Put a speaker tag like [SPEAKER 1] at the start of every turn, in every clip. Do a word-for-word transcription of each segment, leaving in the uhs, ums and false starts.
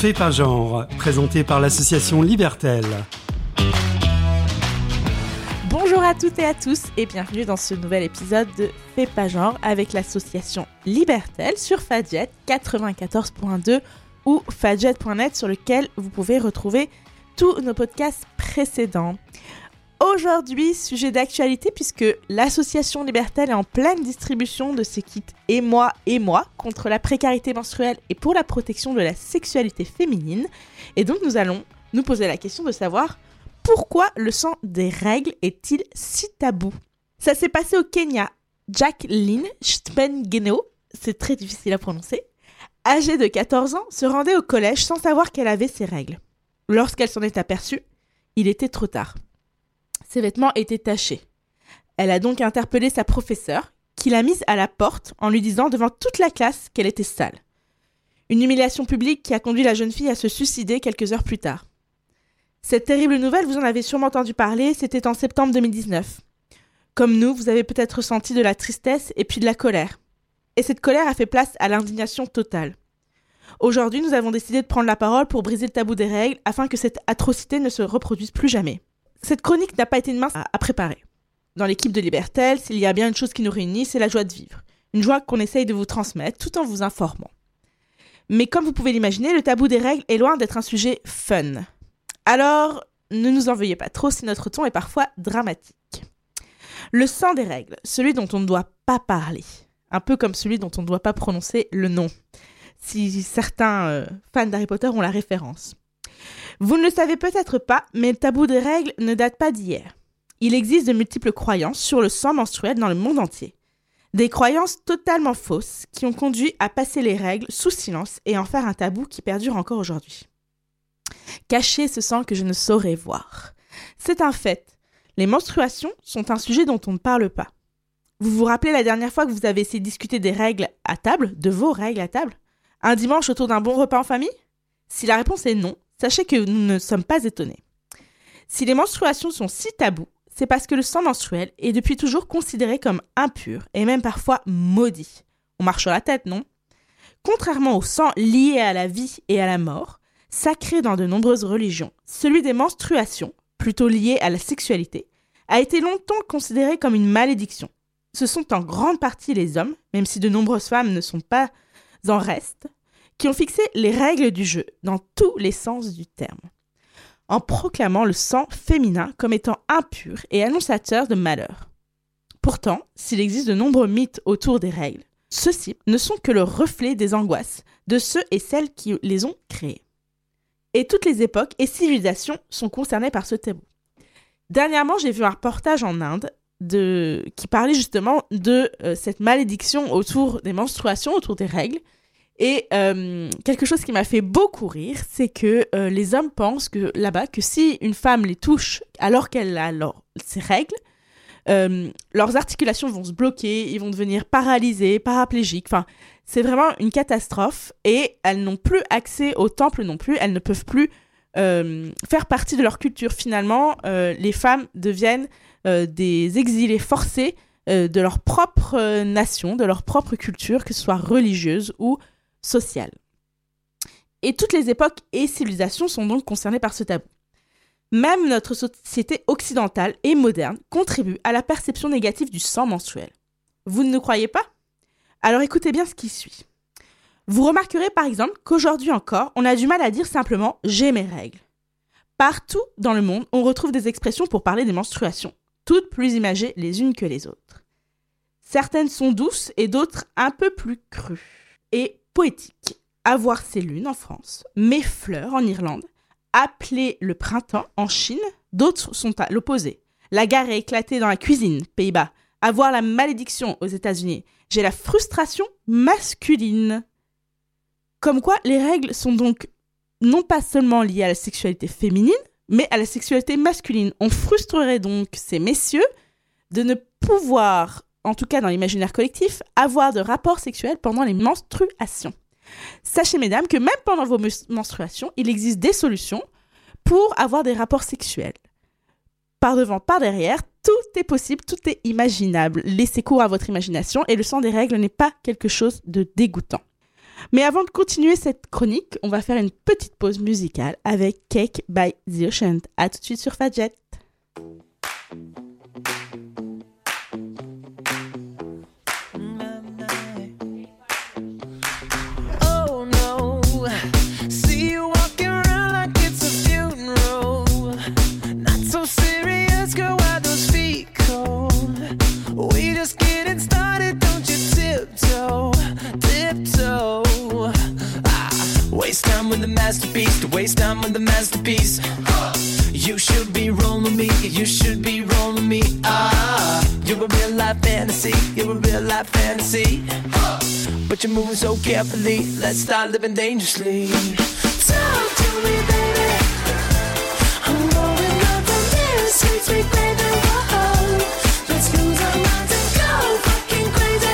[SPEAKER 1] Fais pas genre, présenté par l'association Libertel.
[SPEAKER 2] Bonjour à toutes et à tous et bienvenue dans ce nouvel épisode de Fais pas genre avec l'association Libertel sur Fadjet quatre-vingt-quatorze point deux ou fadjet point net sur lequel vous pouvez retrouver tous nos podcasts précédents. Aujourd'hui, sujet d'actualité puisque l'association Libertel est en pleine distribution de ses kits Et moi et moi contre la précarité menstruelle et pour la protection de la sexualité féminine. Et donc nous allons nous poser la question de savoir pourquoi le sang des règles est-il si tabou ? Ça s'est passé au Kenya. Jacqueline Chepngeno, c'est très difficile à prononcer, âgée de quatorze ans, se rendait au collège sans savoir qu'elle avait ses règles. Lorsqu'elle s'en est aperçue, il était trop tard. Ses vêtements étaient tachés. Elle a donc interpellé sa professeure, qui l'a mise à la porte en lui disant devant toute la classe qu'elle était sale. Une humiliation publique qui a conduit la jeune fille à se suicider quelques heures plus tard. Cette terrible nouvelle, vous en avez sûrement entendu parler, c'était en septembre deux mille dix-neuf. Comme nous, vous avez peut-être ressenti de la tristesse et puis de la colère. Et cette colère a fait place à l'indignation totale. Aujourd'hui, nous avons décidé de prendre la parole pour briser le tabou des règles afin que cette atrocité ne se reproduise plus jamais. Cette chronique n'a pas été une mince à préparer. Dans l'équipe de Libertel, s'il y a bien une chose qui nous réunit, c'est la joie de vivre. Une joie qu'on essaye de vous transmettre tout en vous informant. Mais comme vous pouvez l'imaginer, le tabou des règles est loin d'être un sujet fun. Alors, ne nous en veuillez pas trop si notre ton est parfois dramatique. Le sang des règles, celui dont on ne doit pas parler. Un peu comme celui dont on ne doit pas prononcer le nom. Si certains euh, fans d'Harry Potter ont la référence. Vous ne le savez peut-être pas, mais le tabou des règles ne date pas d'hier. Il existe de multiples croyances sur le sang menstruel dans le monde entier. Des croyances totalement fausses qui ont conduit à passer les règles sous silence et en faire un tabou qui perdure encore aujourd'hui. Cacher ce sang que je ne saurais voir. C'est un fait. Les menstruations sont un sujet dont on ne parle pas. Vous vous rappelez la dernière fois que vous avez essayé de discuter des règles à table, de vos règles à table, un dimanche autour d'un bon repas en famille ? Si la réponse est non, sachez que nous ne sommes pas étonnés. Si les menstruations sont si tabous, c'est parce que le sang menstruel est depuis toujours considéré comme impur et même parfois maudit. On marche sur la tête, non ? Contrairement au sang lié à la vie et à la mort, sacré dans de nombreuses religions, celui des menstruations, plutôt lié à la sexualité, a été longtemps considéré comme une malédiction. Ce sont en grande partie les hommes, même si de nombreuses femmes ne sont pas en reste, qui ont fixé les règles du jeu dans tous les sens du terme, en proclamant le sang féminin comme étant impur et annonciateur de malheur. Pourtant, s'il existe de nombreux mythes autour des règles, ceux-ci ne sont que le reflet des angoisses de ceux et celles qui les ont créés. Et toutes les époques et civilisations sont concernées par ce tabou. Dernièrement, j'ai vu un reportage en Inde de... qui parlait justement de euh, cette malédiction autour des menstruations, autour des règles. Et euh, quelque chose qui m'a fait beaucoup rire, c'est que euh, les hommes pensent que là-bas, que si une femme les touche alors qu'elle a leur, ses règles, euh, leurs articulations vont se bloquer, ils vont devenir paralysés, paraplégiques. Enfin, c'est vraiment une catastrophe et elles n'ont plus accès au temple non plus. Elles ne peuvent plus euh, faire partie de leur culture. Finalement, euh, les femmes deviennent euh, des exilés forcés euh, de leur propre euh, nation, de leur propre culture, que ce soit religieuse ou sociale. Et toutes les époques et civilisations sont donc concernées par ce tabou. Même notre société occidentale et moderne contribue à la perception négative du sang menstruel. Vous ne nous croyez pas ? Alors écoutez bien ce qui suit. Vous remarquerez par exemple qu'aujourd'hui encore, on a du mal à dire simplement « j'ai mes règles ». Partout dans le monde, on retrouve des expressions pour parler des menstruations, toutes plus imagées les unes que les autres. Certaines sont douces et d'autres un peu plus crues et poétiques. Avoir ses lunes en France, mes fleurs en Irlande, appeler le printemps en Chine, d'autres sont à l'opposé. La gare est éclatée dans la cuisine, Pays-Bas. Avoir la malédiction aux États-Unis. J'ai la frustration masculine. Comme quoi, les règles sont donc non pas seulement liées à la sexualité féminine, mais à la sexualité masculine. On frustrerait donc ces messieurs de ne pouvoir, en tout cas dans l'imaginaire collectif, avoir de rapports sexuels pendant les menstruations. Sachez, mesdames, que même pendant vos menstruations, il existe des solutions pour avoir des rapports sexuels. Par devant, par derrière, tout est possible, tout est imaginable. Laissez cours à votre imagination et le sang des règles n'est pas quelque chose de dégoûtant. Mais avant de continuer cette chronique, on va faire une petite pause musicale avec Cake by the Ocean. À tout de suite sur Fadjet.
[SPEAKER 3] Waste time with the masterpiece, to waste time with the masterpiece. You should be rolling me, you should be rolling me. Ah, you're a real life fantasy, you're a real life fantasy. But you're moving so carefully, let's start living dangerously. Talk to me, baby. I'm going up from this sweet, sweet baby. Whoa, let's lose our minds and go fucking crazy.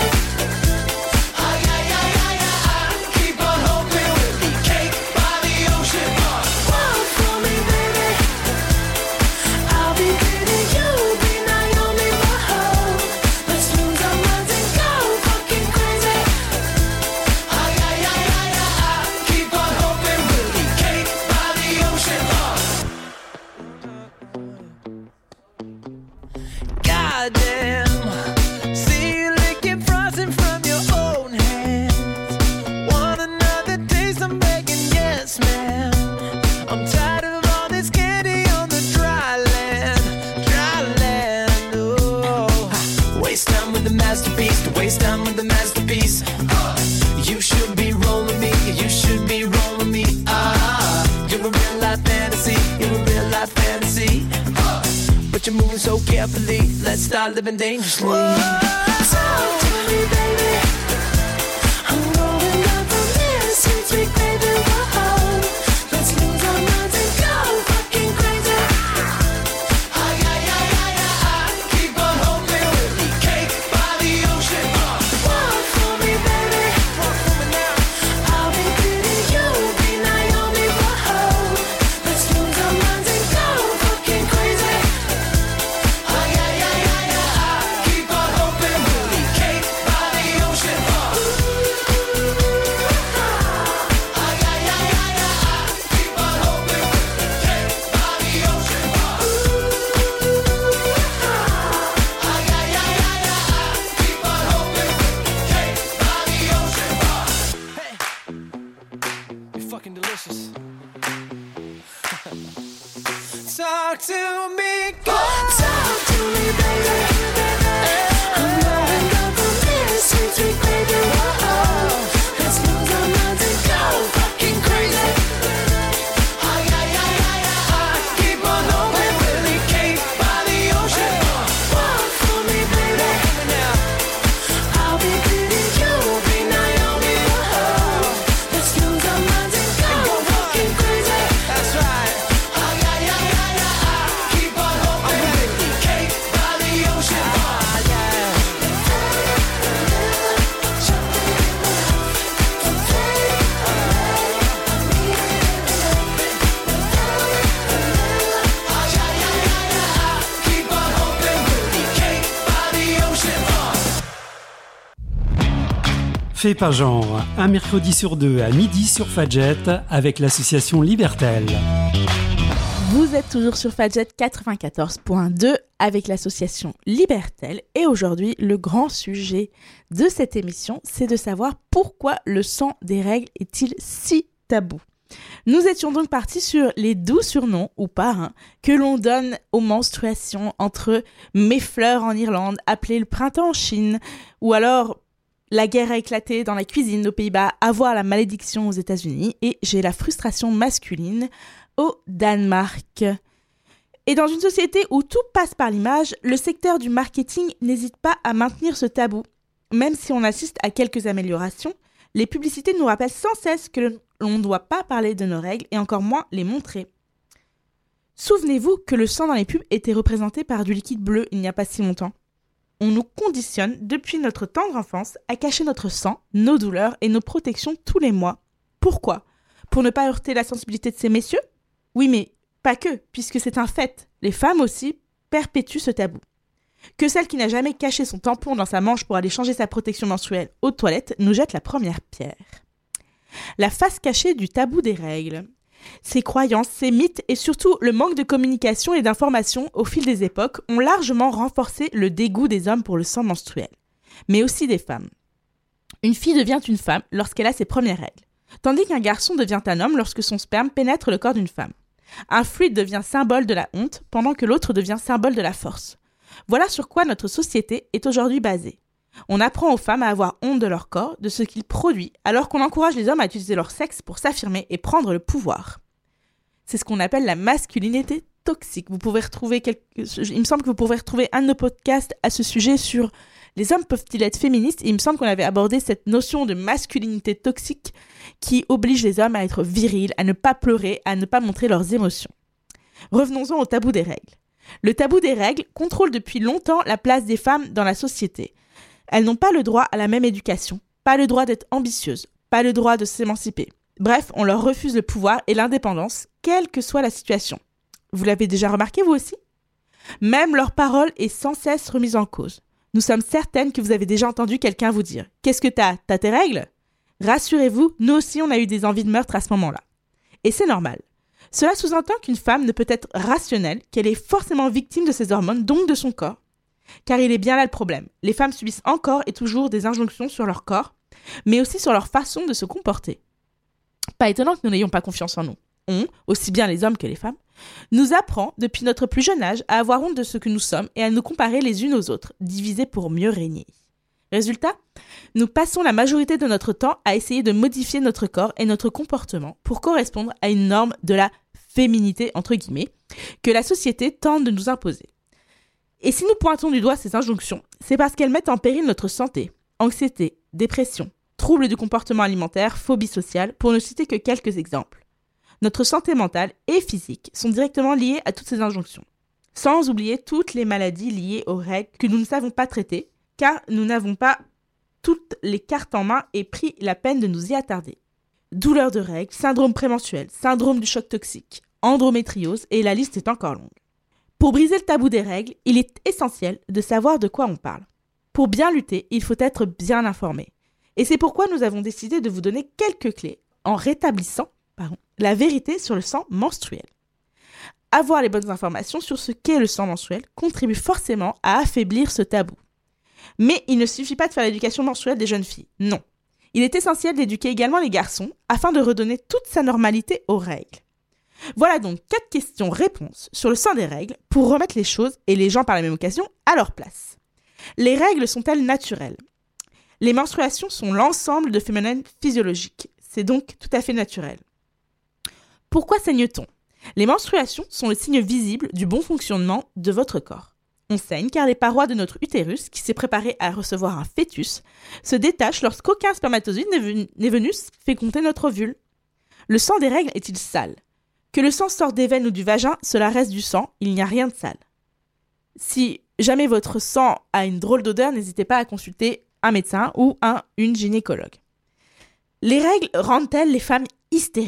[SPEAKER 3] Let's start living dangerously. Talk to me, baby. I'm going up from this sweet, sweet baby. Whoa, let's lose our minds and go fucking crazy. Ay, ay, ay, ay, ay, ay. Keep on hoping we'll be cake by the ocean. Walk for me, baby. Walk for me now. I'll be pretty, you'll be Naomi. Whoa, let's lose our minds and go fucking crazy. Ay, ay, ay. Talk to me, girl. Talk to me, baby. I'm going up from this sweet, sweet baby. Whoa, let's lose our minds and go fucking crazy. Ay, ay, ay, ay, ay. Keep on hoping we'll be cake by the ocean. Walk for me, baby. I'll be pretty, you'll be Naomi. Whoa, let's lose our minds and go fucking crazy. That's right.
[SPEAKER 1] Fait pas genre, un mercredi sur deux à midi sur Fadjet avec l'association Libertel.
[SPEAKER 2] Vous êtes toujours sur Fadjet quatre-vingt-quatorze point deux avec l'association Libertel et aujourd'hui le grand sujet de cette émission c'est de savoir pourquoi le sang des règles est-il si tabou. Nous étions donc partis sur les doux surnoms ou pas hein, que l'on donne aux menstruations entre mes fleurs en Irlande, appelé le printemps en Chine ou alors la guerre a éclaté dans la cuisine aux Pays-Bas, avoir la malédiction aux États-Unis et j'ai la frustration masculine au Danemark. Et dans une société où tout passe par l'image, le secteur du marketing n'hésite pas à maintenir ce tabou. Même si on assiste à quelques améliorations, les publicités nous rappellent sans cesse que l'on ne doit pas parler de nos règles et encore moins les montrer. Souvenez-vous que le sang dans les pubs était représenté par du liquide bleu il n'y a pas si longtemps. On nous conditionne depuis notre tendre enfance à cacher notre sang, nos douleurs et nos protections tous les mois. Pourquoi ? Pour ne pas heurter la sensibilité de ces messieurs ? Oui, mais pas que, puisque c'est un fait. Les femmes aussi perpétuent ce tabou. Que celle qui n'a jamais caché son tampon dans sa manche pour aller changer sa protection menstruelle aux toilettes nous jette la première pierre. La face cachée du tabou des règles. Ces croyances, ces mythes et surtout le manque de communication et d'information au fil des époques ont largement renforcé le dégoût des hommes pour le sang menstruel, mais aussi des femmes. Une fille devient une femme lorsqu'elle a ses premières règles, tandis qu'un garçon devient un homme lorsque son sperme pénètre le corps d'une femme. Un fluide devient symbole de la honte, pendant que l'autre devient symbole de la force. Voilà sur quoi notre société est aujourd'hui basée. On apprend aux femmes à avoir honte de leur corps, de ce qu'ils produisent, alors qu'on encourage les hommes à utiliser leur sexe pour s'affirmer et prendre le pouvoir. C'est ce qu'on appelle la masculinité toxique. Vous pouvez retrouver quelques... Il me semble que vous pourrez retrouver un de nos podcasts à ce sujet sur les hommes peuvent-ils être féministes, et il me semble qu'on avait abordé cette notion de masculinité toxique qui oblige les hommes à être virils, à ne pas pleurer, à ne pas montrer leurs émotions. Revenons-en au tabou des règles. Le tabou des règles contrôle depuis longtemps la place des femmes dans la société. Elles n'ont pas le droit à la même éducation, pas le droit d'être ambitieuses, pas le droit de s'émanciper. Bref, on leur refuse le pouvoir et l'indépendance, quelle que soit la situation. Vous l'avez déjà remarqué vous aussi ? Même leur parole est sans cesse remise en cause. Nous sommes certaines que vous avez déjà entendu quelqu'un vous dire « Qu'est-ce que t'as ? T'as tes règles ?» Rassurez-vous, nous aussi on a eu des envies de meurtre à ce moment-là. Et c'est normal. Cela sous-entend qu'une femme ne peut être rationnelle, qu'elle est forcément victime de ses hormones, donc de son corps. Car il est bien là le problème. Les femmes subissent encore et toujours des injonctions sur leur corps, mais aussi sur leur façon de se comporter. Pas étonnant que nous n'ayons pas confiance en nous. On, aussi bien les hommes que les femmes, nous apprend depuis notre plus jeune âge à avoir honte de ce que nous sommes et à nous comparer les unes aux autres, divisés pour mieux régner. Résultat, nous passons la majorité de notre temps à essayer de modifier notre corps et notre comportement pour correspondre à une norme de la féminité, entre guillemets, que la société tente de nous imposer. Et si nous pointons du doigt ces injonctions, c'est parce qu'elles mettent en péril notre santé, anxiété, dépression, troubles du comportement alimentaire, phobie sociale, pour ne citer que quelques exemples. Notre santé mentale et physique sont directement liées à toutes ces injonctions, sans oublier toutes les maladies liées aux règles que nous ne savons pas traiter, car nous n'avons pas toutes les cartes en main et pris la peine de nous y attarder. Douleurs de règles, syndrome prémenstruel, syndrome du choc toxique, endométriose, et la liste est encore longue. Pour briser le tabou des règles, il est essentiel de savoir de quoi on parle. Pour bien lutter, il faut être bien informé. Et c'est pourquoi nous avons décidé de vous donner quelques clés en rétablissant pardon, la vérité sur le sang menstruel. Avoir les bonnes informations sur ce qu'est le sang menstruel contribue forcément à affaiblir ce tabou. Mais il ne suffit pas de faire l'éducation menstruelle des jeunes filles, non. Il est essentiel d'éduquer également les garçons afin de redonner toute sa normalité aux règles. Voilà donc quatre questions-réponses sur le sang des règles pour remettre les choses, et les gens par la même occasion, à leur place. Les règles sont-elles naturelles ? Les menstruations sont l'ensemble de phénomènes physiologiques. C'est donc tout à fait naturel. Pourquoi saigne-t-on ? Les menstruations sont le signe visible du bon fonctionnement de votre corps. On saigne car les parois de notre utérus, qui s'est préparé à recevoir un fœtus, se détachent lorsqu'aucun spermatozoïde n'est venu, n'est venu féconder notre ovule. Le sang des règles est-il sale ? Que le sang sorte des veines ou du vagin, cela reste du sang, il n'y a rien de sale. Si jamais votre sang a une drôle d'odeur, n'hésitez pas à consulter un médecin ou un, une gynécologue. Les règles rendent-elles les femmes hystériques ?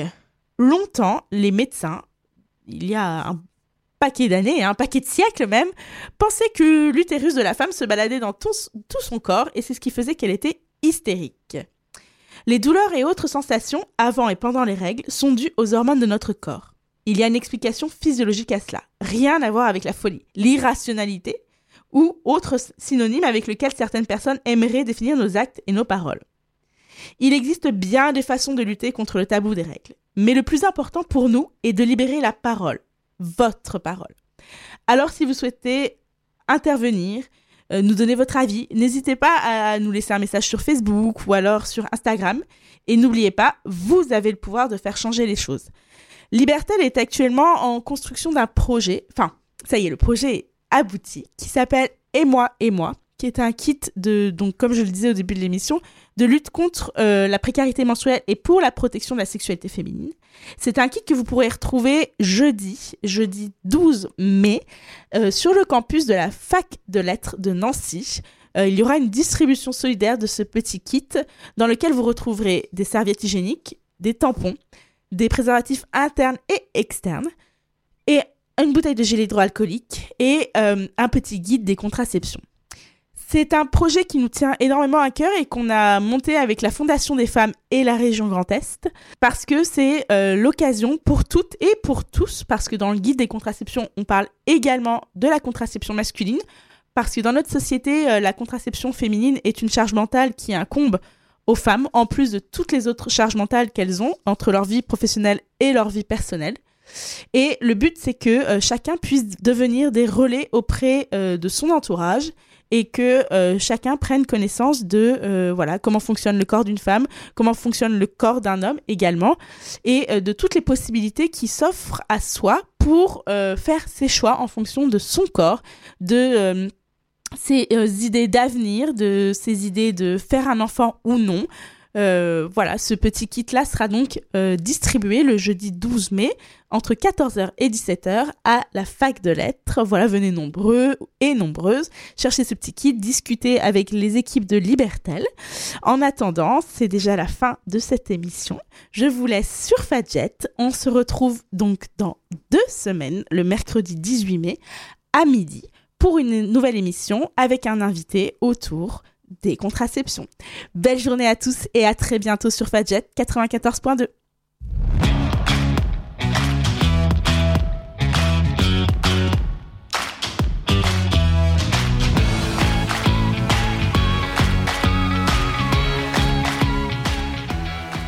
[SPEAKER 2] Longtemps, les médecins, il y a un paquet d'années, un paquet de siècles même, pensaient que l'utérus de la femme se baladait dans tout, tout son corps et c'est ce qui faisait qu'elle était hystérique. Les douleurs et autres sensations avant et pendant les règles sont dues aux hormones de notre corps. Il y a une explication physiologique à cela, rien à voir avec la folie, l'irrationalité ou autre synonyme avec lequel certaines personnes aimeraient définir nos actes et nos paroles. Il existe bien des façons de lutter contre le tabou des règles, mais le plus important pour nous est de libérer la parole, votre parole. Alors si vous souhaitez intervenir, euh, nous donner votre avis, n'hésitez pas à nous laisser un message sur Facebook ou alors sur Instagram. Et n'oubliez pas, vous avez le pouvoir de faire changer les choses. Libertel est actuellement en construction d'un projet, enfin, ça y est, le projet est abouti, qui s'appelle « Et moi, et moi », qui est un kit de, donc comme je le disais au début de l'émission, de lutte contre euh, la précarité menstruelle et pour la protection de la sexualité féminine. C'est un kit que vous pourrez retrouver jeudi, jeudi douze mai, euh, sur le campus de la fac de lettres de Nancy. Euh, il y aura une distribution solidaire de ce petit kit dans lequel vous retrouverez des serviettes hygiéniques, des tampons, des préservatifs internes et externes, et une bouteille de gel hydroalcoolique et euh, un petit guide des contraceptions. C'est un projet qui nous tient énormément à cœur et qu'on a monté avec la Fondation des femmes et la région Grand Est parce que c'est euh, l'occasion pour toutes et pour tous, parce que dans le guide des contraceptions, on parle également de la contraception masculine, parce que dans notre société, euh, la contraception féminine est une charge mentale qui incombe aux femmes, en plus de toutes les autres charges mentales qu'elles ont entre leur vie professionnelle et leur vie personnelle. Et le but, c'est que euh, chacun puisse devenir des relais auprès euh, de son entourage et que euh, chacun prenne connaissance de euh, voilà comment fonctionne le corps d'une femme, comment fonctionne le corps d'un homme également, et euh, de toutes les possibilités qui s'offrent à soi pour euh, faire ses choix en fonction de son corps, de euh, ses euh, idées d'avenir, de ses idées de faire un enfant ou non. Euh, voilà, ce petit kit-là sera donc euh, distribué le jeudi douze mai entre quatorze heures et dix-sept heures à la fac de lettres. Voilà, venez nombreux et nombreuses chercher ce petit kit, discuter avec les équipes de Libertel. En attendant, c'est déjà la fin de cette émission. Je vous laisse sur Fadjet. On se retrouve donc dans deux semaines, le mercredi dix-huit mai à midi, pour une nouvelle émission avec un invité autour des contraceptions. Belle journée à tous et à très bientôt sur Fadjet quatre-vingt-quatorze point deux.